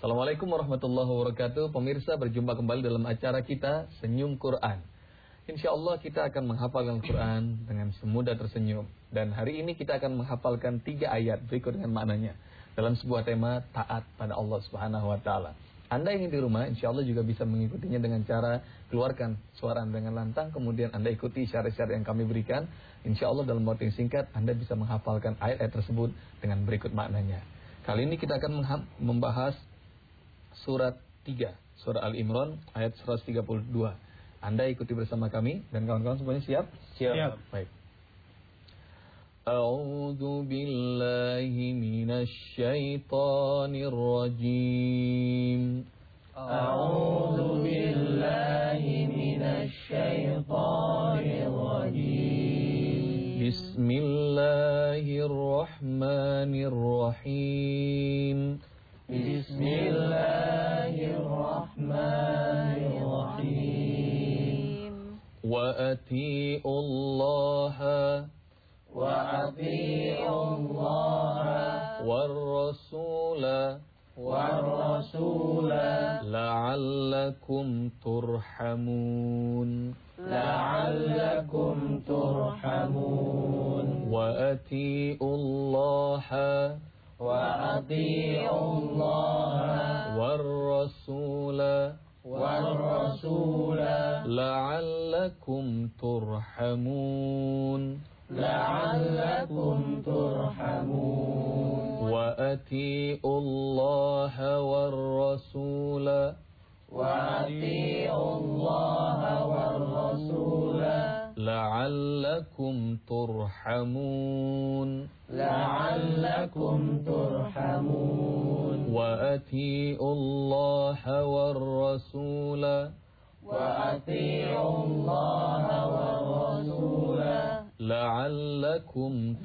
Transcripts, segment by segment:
Assalamualaikum warahmatullahi wabarakatuh. Pemirsa, berjumpa kembali dalam acara kita Senyum Quran. InsyaAllah kita akan menghafalkan Quran dengan semudah tersenyum. Dan hari ini kita akan menghafalkan 3 ayat berikut dengan maknanya dalam sebuah tema taat pada Allah Subhanahu wa ta'ala. Anda yang di rumah insyaAllah juga bisa mengikutinya dengan cara keluarkan suara dengan lantang, kemudian Anda ikuti syarat-syarat yang kami berikan. InsyaAllah dalam waktu yang singkat Anda bisa menghafalkan ayat-ayat tersebut dengan berikut maknanya. Kali ini kita akan membahas surat 3, surah Al-Imran ayat 132. Anda ikuti bersama kami dan kawan-kawan semuanya siap? Siap. Baik. A'udzu billahi minasy syaithanir rajim. A'udzu billahi minasy syaithanir rajim. Bismillahirrahmanirrahim. Bismillahirrahmanirrahim. Wa atiiullaha war-rasula la'allakum turhamun. Wa atiiullaha war-rasula la'allakum turhamun. Wa atiiullaha war-rasula la'allakum turhamun. Wa atiiullaha war-rasula la'allakum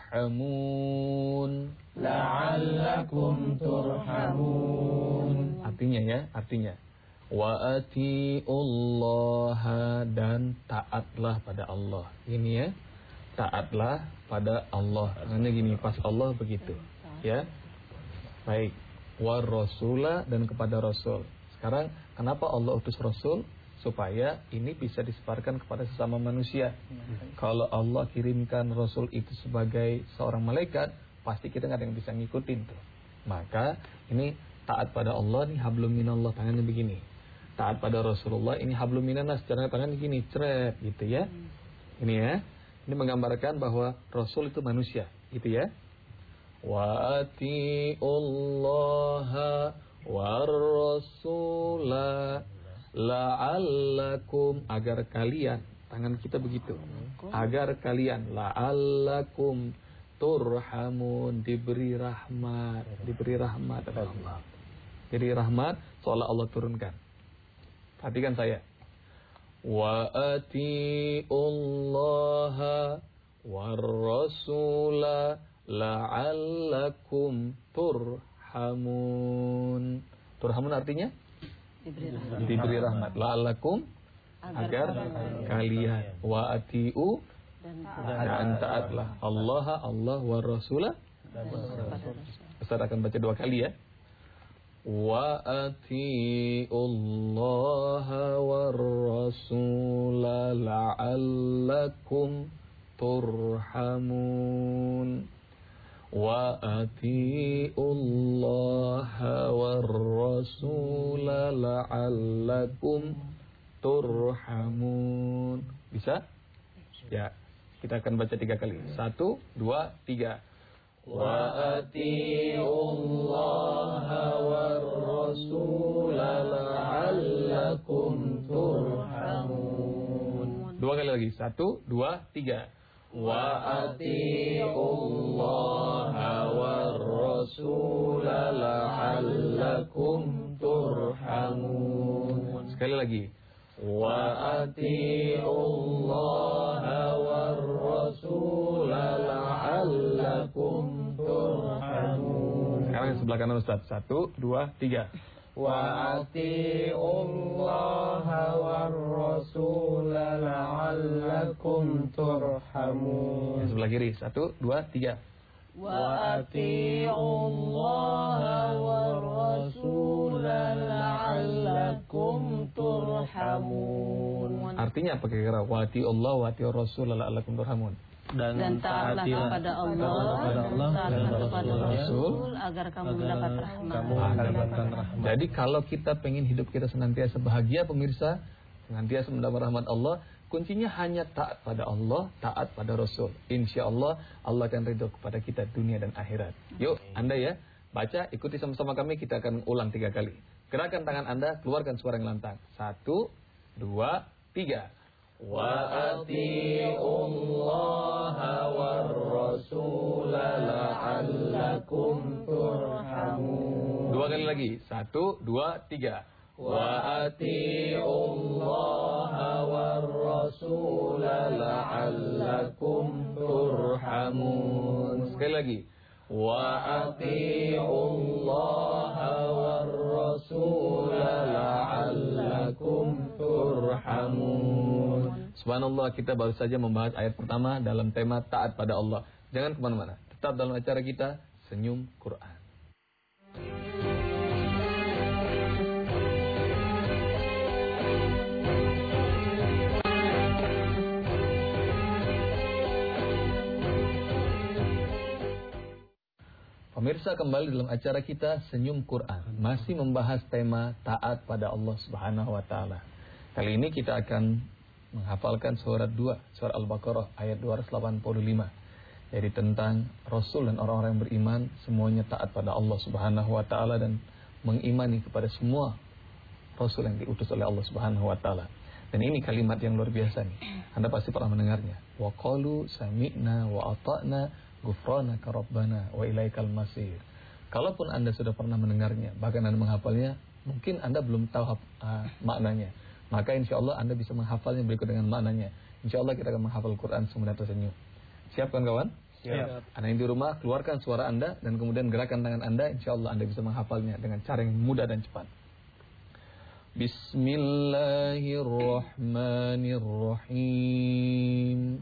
turhamun. Artinya wa atiiullaha, dan taatlah pada Allah. Ini ya, taatlah pada Allah. Karena gini, pas Allah begitu. Ya. Baik. War rasula, dan kepada Rasul. Sekarang kenapa Allah utus Rasul? Supaya ini bisa disebarkan kepada sesama manusia. Kalau Allah kirimkan Rasul itu sebagai seorang malaikat, pasti kita nggak ada yang bisa ngikutin tuh. Maka ini taat pada Allah, ini hablum minallah, tangannya begini. Taat pada Rasulullah, ini hablum minannas, tangan begini, cret gitu ya. Ini ya. Ini menggambarkan bahwa Rasul itu manusia, gitu ya. Wa atiullaha war-rasula la'allakum, agar kalian, tangan kita begitu, agar kalian la'allakum turhamun, diberi rahmat oleh Allah. Jadi rahmat seolah Allah turunkan. Perhatikan saya. Wa atiullaha war-rasula la'allakum turhamun. Turhamun artinya diberi rahmat. La'allakum, agar kalian. Wa atiu, dan taatlah Allah wa rasulah. Ustaz akan baca 2 kali ya. Wa atiullaha war rasula la'allakum turhamun. Wa atiullaha war rasula la'allakum turhamun. Bisa? Ya, kita akan baca 3 kali. 1, 2, 3. Wa atiullaha war rasula la'allakum turhamun. 2 kali lagi. 1, 2, 3. Wa atiullaha war rasula la'allakum turhamun. Sekali lagi. Wa atiullaha war rasula la'allakum turhamun. Sekarang sebelah kanan Ustaz. 1, 2, 3. Wa atiullaha war rasula la'allakum turhamun. Yang sebelah kiri. 1, 2, 3. Wa atiullaha war rasula turhamun. Artinya apa kira-kira? Wa atiullah wa atiur rasul la'allakum turhamun. Dan taatlah kepada Allah, taatlah kepada Rasul agar kamu mendapat rahmat. Jadi kalau kita pengen hidup kita senantiasa bahagia pemirsa, senantiasa mendapat rahmat Allah, kuncinya hanya taat pada Allah, taat pada Rasul. Insya Allah Allah akan ridho kepada kita dunia dan akhirat. Yuk Anda ya, baca, ikuti sama-sama kami, kita akan ulang 3 kali. Gerakan tangan Anda, keluarkan suara yang lantang. 1, 2, 3. Wa atiullaha war rasul la'allakum turhamun. 2 kali lagi. 1, 2, 3. Wa atiullaha war rasul la'allakum turhamun. Sekali lagi. Wa atiullaha war rasul la'allakum turhamun. Subhanallah, kita baru saja membahas ayat pertama dalam tema taat pada Allah. Jangan kemana-mana, tetap dalam acara kita Senyum Quran. Pemirsa, kembali dalam acara kita Senyum Quran, masih membahas tema taat pada Allah Subhanahu wa taala. Kali ini kita akan menghafalkan surat 2, surat Al-Baqarah ayat 285. Jadi tentang Rasul dan orang-orang yang beriman semuanya taat pada Allah Subhanahu wa taala dan mengimani kepada semua Rasul yang diutus oleh Allah Subhanahu wa taala. Dan ini kalimat yang luar biasa nih. Anda pasti pernah mendengarnya. Wa qalu sami'na wa ata'na ghufranaka rabbana wa ilaikal masir. Kalaupun Anda sudah pernah mendengarnya, bahkan Anda menghafalnya, mungkin Anda belum tahu maknanya. Maka insya Allah Anda bisa menghafalnya berikut dengan maknanya. Insya Allah kita akan menghafal Quran semudah tersenyum. Siap kawan-kawan? Siap. Anda yang di rumah, keluarkan suara Anda dan kemudian gerakan tangan Anda. Insya Allah Anda bisa menghafalnya dengan cara yang mudah dan cepat. Bismillahirrahmanirrahim.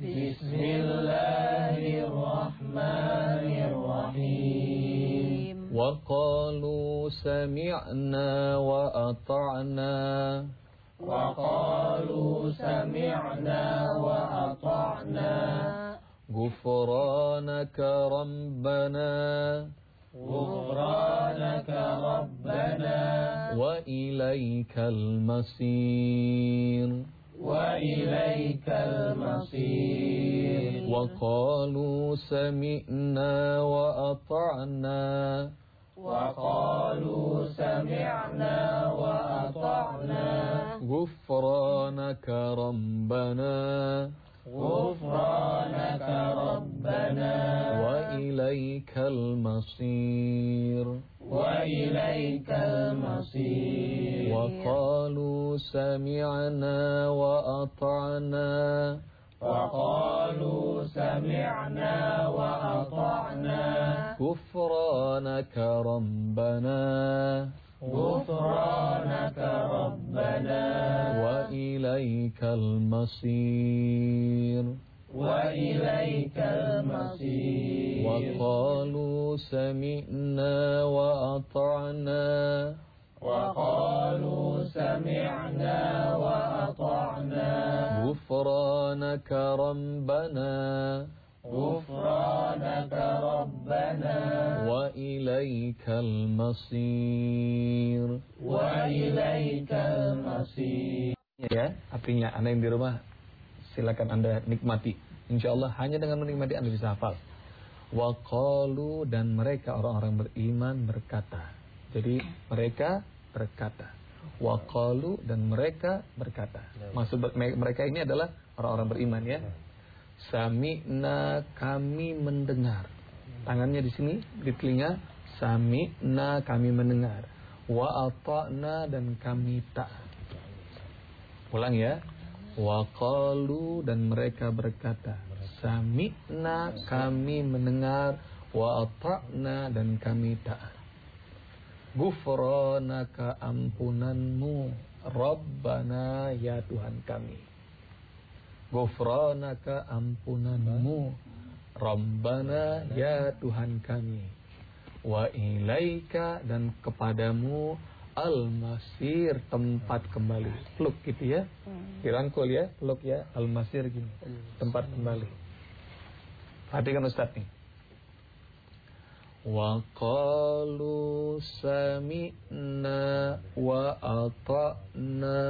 Bismillahirrahmanirrahim. Wa qalu sami'na wa ata'na. وقالوا سمعنا وأطعنا غفرانك ربنا غفرانك ربنا وإليك المصير وإليك المصير وقالوا سمعنا وأطعنا وقالوا سمعنا وأطعنا غفرانك ربنا غفرانك ربنا وإليك المصير وإليك المصير وقالوا سمعنا وأطعنا وقالوا سمعنا وأطعنا غفرانك ربنا غفرانك ربنا وإليك المصير وإليك المصير وقالوا سمعنا وأطعنا وقالوا سمعنا وأطعنا غفرانك ربنا غفرانك ربنا وإليك المصير وإليك المصير. Ya, artinya Anda yang di rumah silakan Anda nikmati. Insya Allah hanya dengan menikmati Anda bisa hafal. Wa qalu, dan mereka orang-orang beriman berkata. Jadi mereka berkata. Wa qalu, dan mereka berkata. Maksud mereka ini adalah orang-orang beriman ya. Sami'na, kami mendengar. Tangannya di sini di telinga. Sami'na, kami mendengar. Wa ata'na, dan kami taat. Ulang ya. Wa qalu, dan mereka berkata. Sami'na, kami mendengar. Wa ata'na, dan kami taat. Ghufranaka, ampunanmu, Rabbana, ya Tuhan kami. Ghufranaka, ampunanmu, Rabbana, ya Tuhan kami. Wa ilaika, dan kepadamu, Al-masir, tempat kembali. Peluk gitu ya. Dirangkul ya, peluk ya. Al-masir gini, tempat kembali. Perhatikan Ustaz nih. Wa qalu sami'na wa ata'na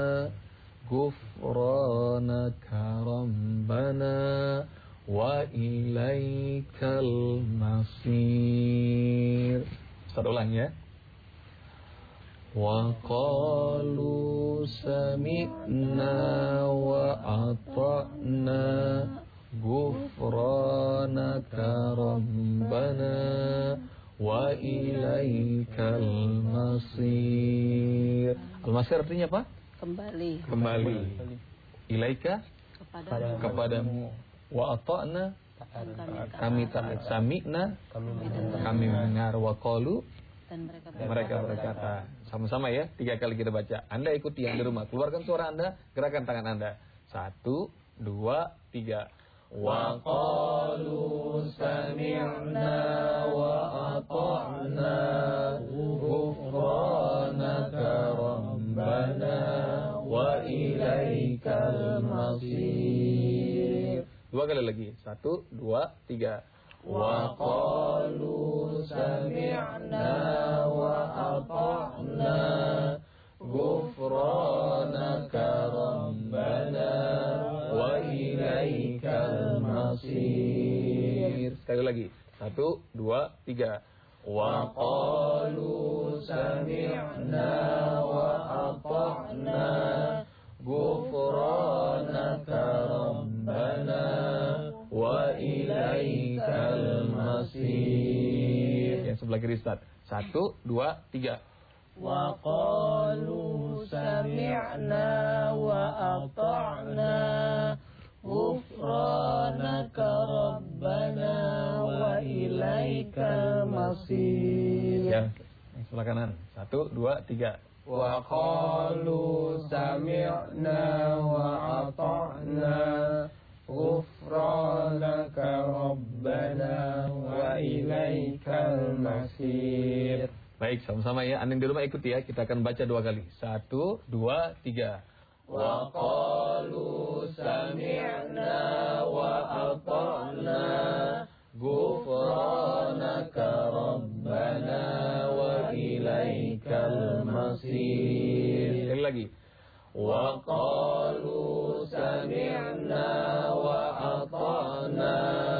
ghufranaka rabbana wa ilaikal masir. Ustaz ulang ya. Wa qalu sami'na wa ata'na ghufranaka rabbana wa ilaikal masir. Al-masir artinya apa? Kembali. Ilaika, kepadamu. Wa ata'na, kami taat. Sami'na, kami mendengar. Wa qalu, Dan mereka berkata. Sama-sama ya, 3 kali kita baca. Anda ikuti yang di rumah. Keluarkan suara Anda, gerakan tangan Anda. 1, 2, 3. Wa qalu sami'na wa ata'na ghufranaka rabbana wa ilaikal masir. 2 kali lagi. 1, 2, 3. Wa qalu sami'na wa ata'na ghufranaka rabbana wa ilaikal masir. Sekali lagi. 1, 2, 3. Wa qalu sami'na wa ata'na ghufranaka rabbana wa ilaikal masir. Yang sebelah kiri Ustaz. 1, 2, 3. Wa qalu sami'na wa ata'na ghufranaka rabbana wa ilaikal masir. Yang sebelah kanan. 1, 2, 3. Wa qalu sami'na wa ata'na ghufranaka rabbana wa ilaikal masir. Baik, sama-sama ya. Anda yang di rumah ikuti ya. Kita akan baca 2 kali. 1, 2, 3. Wa qalu sami'na wa ata'na ghufranaka rabbana wa ilaikal masir. Sekali lagi. Wa qalu sami'na wa ata'na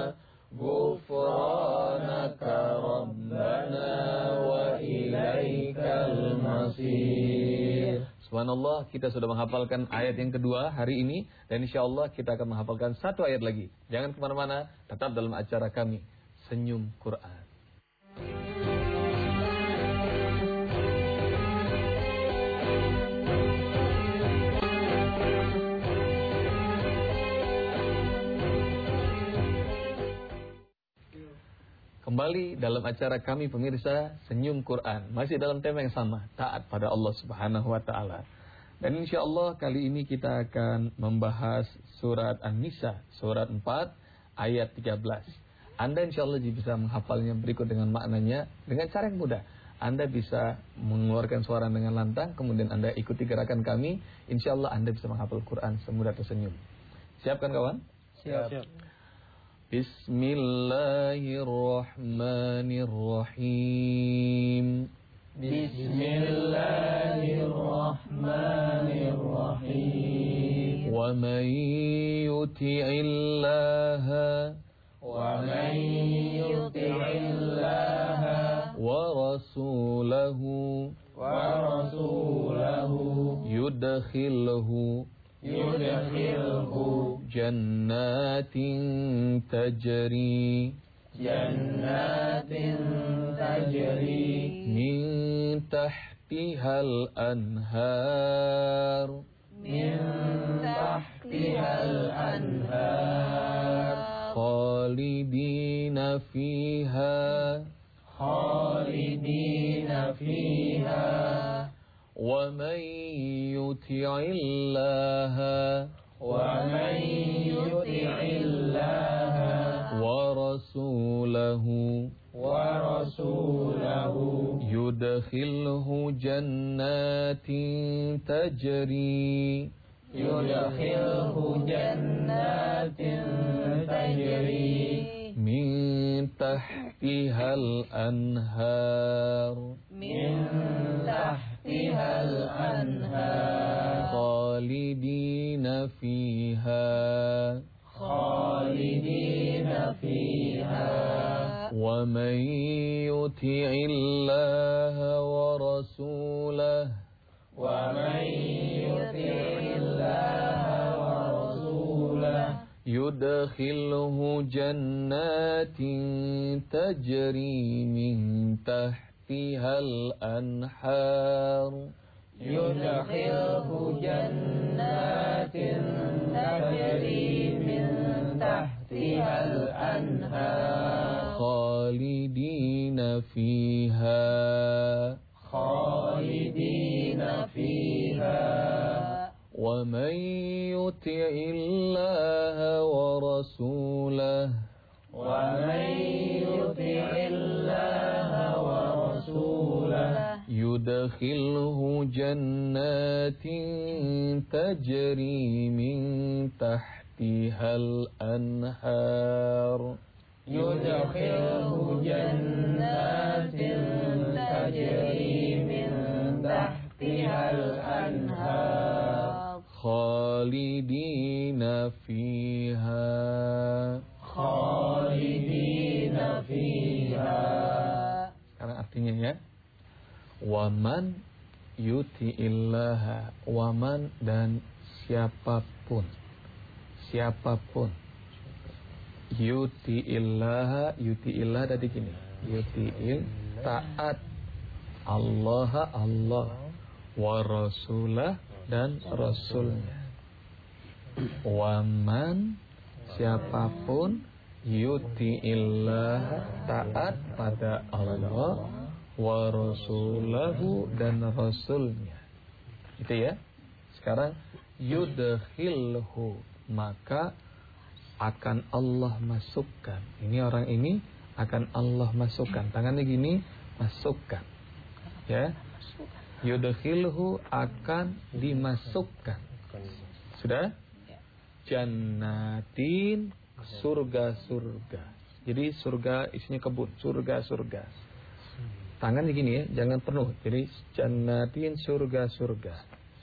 ghufranaka rabbana wa ilaikal masir. Subhanallah, kita sudah menghafalkan ayat yang kedua hari ini. Dan insyaAllah kita akan menghafalkan 1 ayat lagi. Jangan kemana-mana, tetap dalam acara kami Senyum Quran. Kembali dalam acara kami pemirsa Senyum Quran. Masih dalam tema yang sama, taat pada Allah Subhanahu wa taala. Dan insyaallah kali ini kita akan membahas surat An-Nisa, surat 4 ayat 13. Anda insyaallah bisa menghafalnya berikut dengan maknanya dengan cara yang mudah. Anda bisa mengeluarkan suara dengan lantang, kemudian Anda ikuti gerakan kami, insyaallah Anda bisa menghafal Quran semudah tersenyum. Siap kan kawan? Siap. Bismillahirrahmanirrahim. Bismillahirrahmanirrahim. Wa man yuti'illaha wa rasulahu yudkhilhu jannatin tajri min tahtihal anhar khalidina fiha wa man yuti'illaha wa rasulahu rasulahu yudkhilhu jannatin tajri min tahtihal anhar khalidina fiha wa man yuti'illaha wa rasulahu yudkhilhu jannatin tajri min tahtihal anhar khalidina fiha wa man yuti'illaha wa rasulahu yudkhilhu jannatin tajri min tahtihal anhar khalidina fiha. Sekarang artinya ya. Waman yuti'illaha, waman dan siapapun yuti'illah tadi gini, yuti'il taat Allah wa rasulah dan rasulnya. Waman siapapun yuti'illah taat pada Allah wa rasulahu dan rasulnya. Itu ya. Sekarang yudkhilhu, maka akan Allah masukkan. Ini orang ini akan Allah masukkan. Tangannya gini, masukkan. Ya. Yudkhilhu akan dimasukkan. Sudah? Jannatin, surga-surga. Jadi surga isinya kebun, surga-surga. Tangannya gini ya, jangan penuh. Jadi jannatin, surga-surga.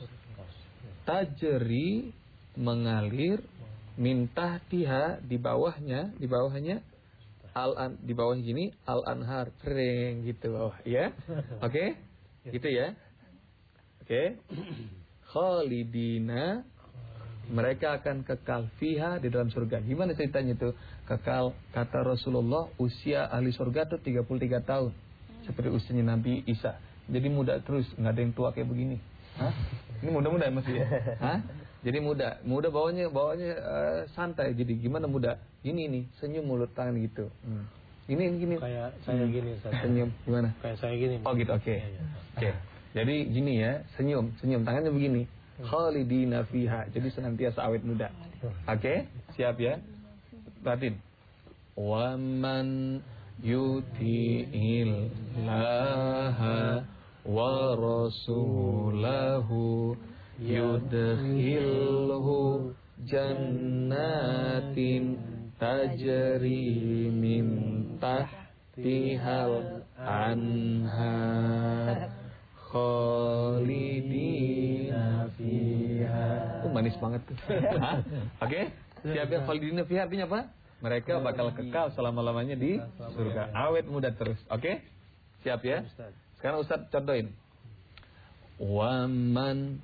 Tajri, mengalir, min tahtiha, di bawahnya di bawah gini al-anhar, kering gitu bawah ya. Oke? Gitu ya. Oke. Khalidina, mereka akan kekal fiha, di dalam surga. Gimana ceritanya itu? Kekal, kata Rasulullah, usia ahli surga itu 33 tahun. Seperti usianya Nabi Isa. Jadi muda terus, nggak ada yang tua kayak begini. Hah? Ini muda-muda masih ya? Hah? Jadi muda bawanya santai. Jadi gimana muda? Ini nih, senyum mulut tangan gitu. Ini gini. Kayak saya gini, senyum gimana? Kayak saya gini. Oh gitu, oke. Oke. Jadi gini ya, senyum tangannya begini. Khalidina fiha. Jadi senantiasa awet muda. Oke? Siap ya? Batin. Waman yuti'illaha wa rasulahu yudkhilhu jannatin tajri min tahtihal anhar khalidina fiha. Manis banget tuh. Oke? Siap ya? Khalidina fiha artinya apa? Mereka bakal kekal selama-lamanya di surga. Awet muda terus. Oke? Siap ya? Sekarang Ustaz contohin. Waman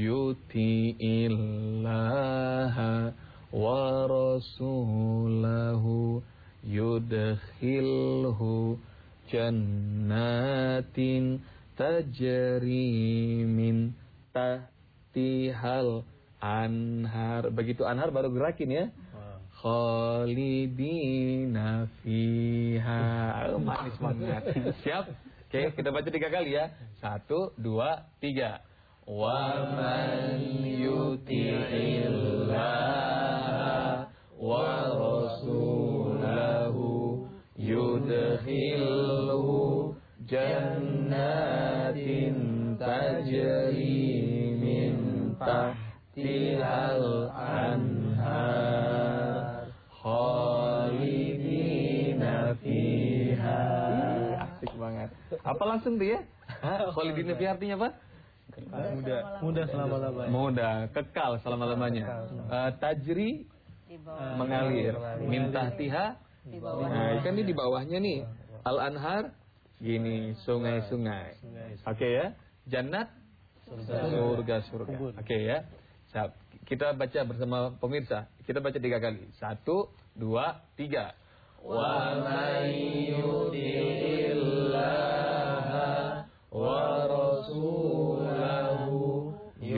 yuti'illaha wa rasulahu yudkhilhu jannatin tajri min tahtihal anhar. Begitu anhar baru gerakin ya. Khalidina fiha. Manis banget. Siap? Oke, kita baca 3 kali ya. 1, 2, 3. Wa man yuti'illaha wa rasulahu yudkhilhu jannatin tajri min tahtihal anhar khalidina fiha. Asik banget. Apa langsung tuh ya? Khalidina fiha artinya apa? Mudah selama-lamanya. Mudah, kekal selama-lamanya. Tajri mengalir, min tahtiha. Nah, kan ini di bawahnya nih. Al-anhar gini, sungai-sungai. Oke ya. Jannat surga-surga. Oke ya. Kita baca bersama pemirsa. Kita baca 3 kali. 1, 2, 3. Wa may yuti'illaha wa rasulahu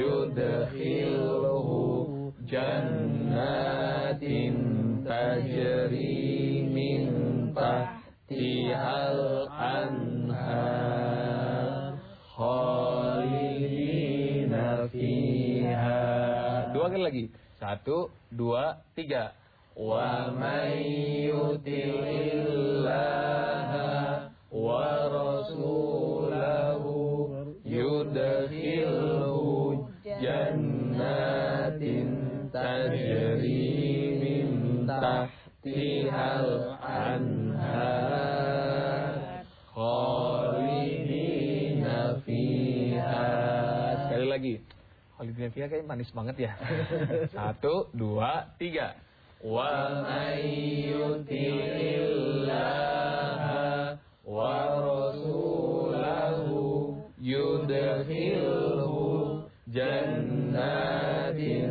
yudkhilhu jannatin tajri min tahtihal anhar khalidina fiha. 2 kali lagi. 1, 2, 3. Wa may yuti'illaha wa rasulahu yudkhilhu jannatin tajri min tahtihal anhar khalidina fiha. Sekali lagi. Khalidina fiha kayak manis banget ya. 1, 2, 3. Wa may yuti'illaha wa rasulahu yudkhilhu jannatin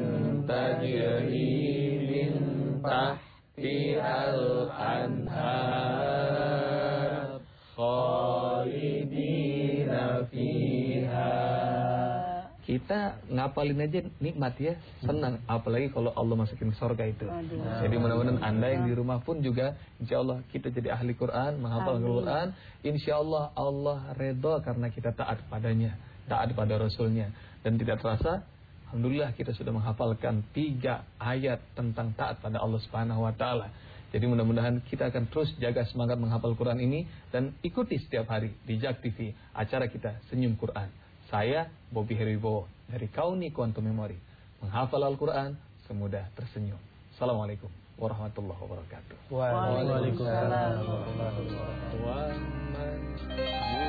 tajri min tahtihal anhar khalidina fiha. Kita ngapalin aja nikmat ya, senang. Apalagi kalau Allah masukin surga itu. Jadi mudah-mudahan Anda yang di rumah pun juga, insya Allah kita jadi ahli Quran, menghafal Quran. Insya Allah Allah redha karena kita taat padanya, taat pada Rasulnya. Dan tidak terasa, alhamdulillah kita sudah menghafalkan 3 ayat tentang taat pada Allah Subhanahu Wa Taala. Jadi mudah-mudahan kita akan terus jaga semangat menghafal Quran ini dan ikuti setiap hari di JAK TV acara kita Senyum Quran. Saya Bobby Heriwibowo dari Kauni Quantum Memory, menghafal Al-Quran semudah tersenyum. Assalamualaikum warahmatullahi wabarakatuh. Waalaikumsalam warahmatullahi wabarakatuh.